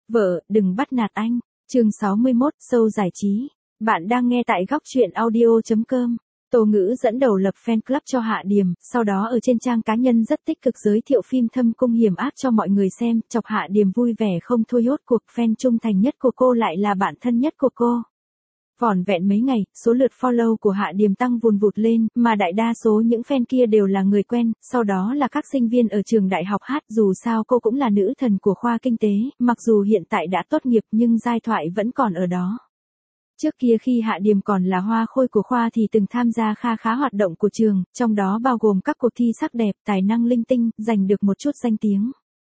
Vợ, đừng bắt nạt anh. Chương 61, show giải trí. Bạn đang nghe tại góc truyện audio.com. Tô Ngữ dẫn đầu lập fan club cho Hạ Điềm, sau đó ở trên trang cá nhân rất tích cực giới thiệu phim Thâm Cung Hiểm Ác cho mọi người xem, chọc Hạ Điềm vui vẻ không thôi. Rốt cuộc fan trung thành nhất của cô lại là bạn thân nhất của cô. Vỏn vẹn mấy ngày, số lượt follow của Hạ Điềm tăng vùn vụt lên, mà đại đa số những fan kia đều là người quen, sau đó là các sinh viên ở trường đại học hát. Dù sao cô cũng là nữ thần của khoa kinh tế, mặc dù hiện tại đã tốt nghiệp nhưng giai thoại vẫn còn ở đó. Trước kia khi Hạ Điềm còn là hoa khôi của khoa thì từng tham gia khá hoạt động của trường, trong đó bao gồm các cuộc thi sắc đẹp, tài năng linh tinh, giành được một chút danh tiếng.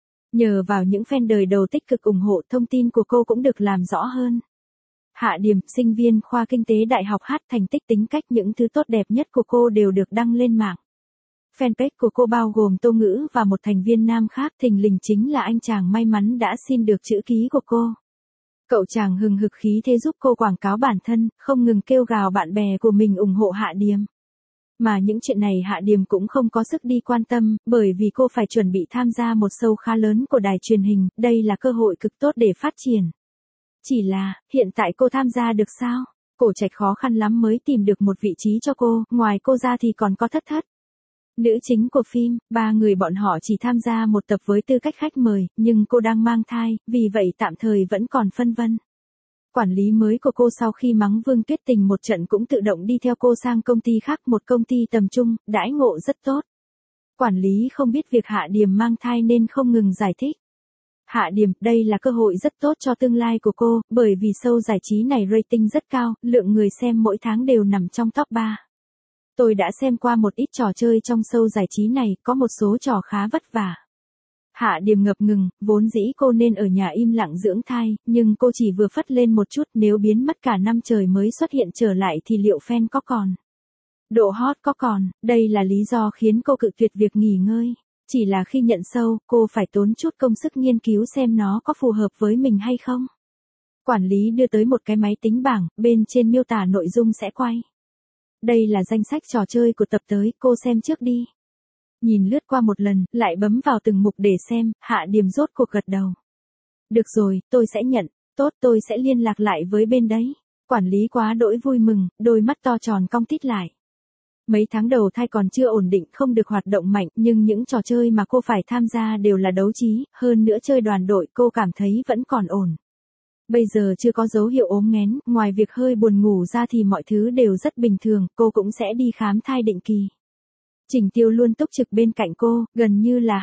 Nhờ vào những fan đời đầu tích cực ủng hộ, thông tin của cô cũng được làm rõ hơn. Hạ Điềm, sinh viên khoa kinh tế đại học hát, thành tích, tính cách, những thứ tốt đẹp nhất của cô đều được đăng lên mạng. Fanpage của cô bao gồm Tô Ngữ và một thành viên nam khác, thình lình chính là anh chàng may mắn đã xin được chữ ký của cô. Cậu chàng hừng hực khí thế giúp cô quảng cáo bản thân, không ngừng kêu gào bạn bè của mình ủng hộ Hạ Điềm. Mà những chuyện này Hạ Điềm cũng không có sức đi quan tâm, bởi vì cô phải chuẩn bị tham gia một show khá lớn của đài truyền hình, đây là cơ hội cực tốt để phát triển. Chỉ là, hiện tại cô tham gia được sao? Cổ Trạch khó khăn lắm mới tìm được một vị trí cho cô, ngoài cô ra thì còn có Thất Thất. Nữ chính của phim, ba người bọn họ chỉ tham gia một tập với tư cách khách mời, nhưng cô đang mang thai, vì vậy tạm thời vẫn còn phân vân. Quản lý mới của cô sau khi mắng Vương Tuyết Tình một trận cũng tự động đi theo cô sang công ty khác, một công ty tầm trung, đãi ngộ rất tốt. Quản lý không biết việc Hạ Điềm mang thai nên không ngừng giải thích. Hạ Điềm, đây là cơ hội rất tốt cho tương lai của cô, bởi vì show giải trí này rating rất cao, lượng người xem mỗi tháng đều nằm trong top 3. Tôi đã xem qua một ít trò chơi trong show giải trí này, có một số trò khá vất vả. Hạ Điềm ngập ngừng, vốn dĩ cô nên ở nhà im lặng dưỡng thai, nhưng cô chỉ vừa phất lên một chút, nếu biến mất cả năm trời mới xuất hiện trở lại thì liệu fan có còn? Độ hot có còn? Đây là lý do khiến cô cự tuyệt việc nghỉ ngơi. Chỉ là khi nhận show, cô phải tốn chút công sức nghiên cứu xem nó có phù hợp với mình hay không. Quản lý đưa tới một cái máy tính bảng, bên trên miêu tả nội dung sẽ quay. Đây là danh sách trò chơi của tập tới, cô xem trước đi. Nhìn lướt qua một lần, lại bấm vào từng mục để xem, Hạ Điềm rốt cuộc gật đầu. Được rồi, tôi sẽ nhận, tốt, tôi sẽ liên lạc lại với bên đấy. Quản lý quá đỗi vui mừng, đôi mắt to tròn cong tít lại. Mấy tháng đầu thai còn chưa ổn định, không được hoạt động mạnh, nhưng những trò chơi mà cô phải tham gia đều là đấu trí, hơn nữa chơi đoàn đội cô cảm thấy vẫn còn ổn. Bây giờ chưa có dấu hiệu ốm nghén, ngoài việc hơi buồn ngủ ra thì mọi thứ đều rất bình thường, cô cũng sẽ đi khám thai định kỳ. Trình Tiêu luôn túc trực bên cạnh cô, gần như là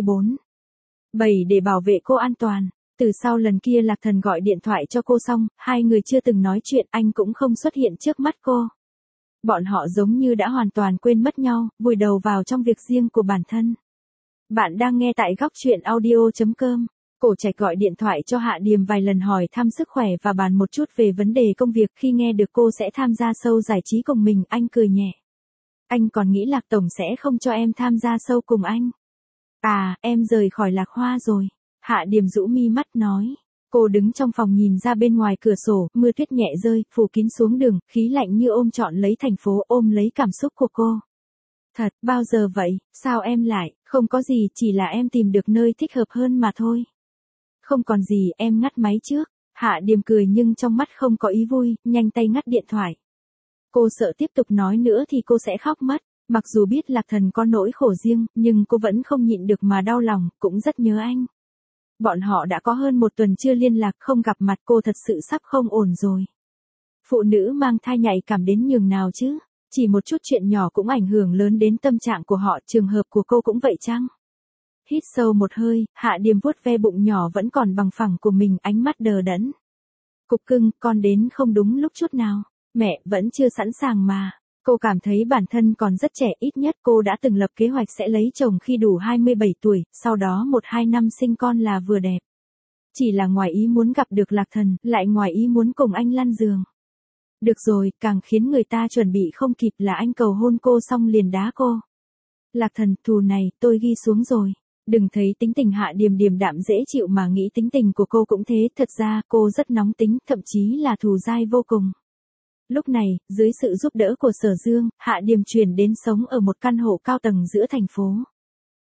24/7 để bảo vệ cô an toàn. Từ sau lần kia Lạc Thần gọi điện thoại cho cô xong, hai người chưa từng nói chuyện, anh cũng không xuất hiện trước mắt cô. Bọn họ giống như đã hoàn toàn quên mất nhau, vùi đầu vào trong việc riêng của bản thân. Bạn đang nghe tại góc truyện audio.com. Cổ Trạch gọi điện thoại cho Hạ Điềm vài lần hỏi thăm sức khỏe và bàn một chút về vấn đề công việc. Khi nghe được cô sẽ tham gia show giải trí cùng mình, anh cười nhẹ. Anh còn nghĩ Lạc Tổng sẽ không cho em tham gia show cùng anh. À, em rời khỏi Lạc Hoa rồi. Hạ Điềm rũ mi mắt nói. Cô đứng trong phòng nhìn ra bên ngoài cửa sổ, mưa tuyết nhẹ rơi, phủ kín xuống đường, khí lạnh như ôm trọn lấy thành phố, ôm lấy cảm xúc của cô. Thật, bao giờ vậy, sao em lại, không có gì, chỉ là em tìm được nơi thích hợp hơn mà thôi. Không còn gì, em ngắt máy trước. Hạ Điềm cười nhưng trong mắt không có ý vui, nhanh tay ngắt điện thoại. Cô sợ tiếp tục nói nữa thì cô sẽ khóc mất. Mặc dù biết Lạc Thần có nỗi khổ riêng, nhưng cô vẫn không nhịn được mà đau lòng, cũng rất nhớ anh. Bọn họ đã có hơn một tuần chưa liên lạc, không gặp mặt, cô thật sự sắp không ổn rồi. Phụ nữ mang thai nhạy cảm đến nhường nào chứ? Chỉ một chút chuyện nhỏ cũng ảnh hưởng lớn đến tâm trạng của họ, trường hợp của cô cũng vậy chăng? Hít sâu một hơi, Hạ Điềm vuốt ve bụng nhỏ vẫn còn bằng phẳng của mình, ánh mắt đờ đẫn. Cục cưng, con đến không đúng lúc chút nào. Mẹ vẫn chưa sẵn sàng mà. Cô cảm thấy bản thân còn rất trẻ, ít nhất cô đã từng lập kế hoạch sẽ lấy chồng khi đủ 27 tuổi, sau đó 1-2 năm sinh con là vừa đẹp. Chỉ là ngoài ý muốn gặp được Lạc Thần, lại ngoài ý muốn cùng anh lăn giường. Được rồi, càng khiến người ta chuẩn bị không kịp là anh cầu hôn cô xong liền đá cô. Lạc Thần, thù này, tôi ghi xuống rồi. Đừng thấy tính tình Hạ Điềm điềm đạm dễ chịu mà nghĩ tính tình của cô cũng thế, thật ra cô rất nóng tính, thậm chí là thù dai vô cùng. Lúc này, dưới sự giúp đỡ của Sở Dương, Hạ Điềm chuyển đến sống ở một căn hộ cao tầng giữa thành phố.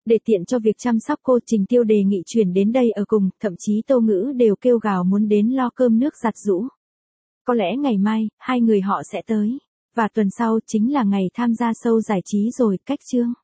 Để tiện cho việc chăm sóc cô, Trình Tiêu đề nghị chuyển đến đây ở cùng, thậm chí Tô Ngữ đều kêu gào muốn đến lo cơm nước giặt giũ. Có lẽ ngày mai, hai người họ sẽ tới. Và tuần sau chính là ngày tham gia show giải trí rồi, cách chương.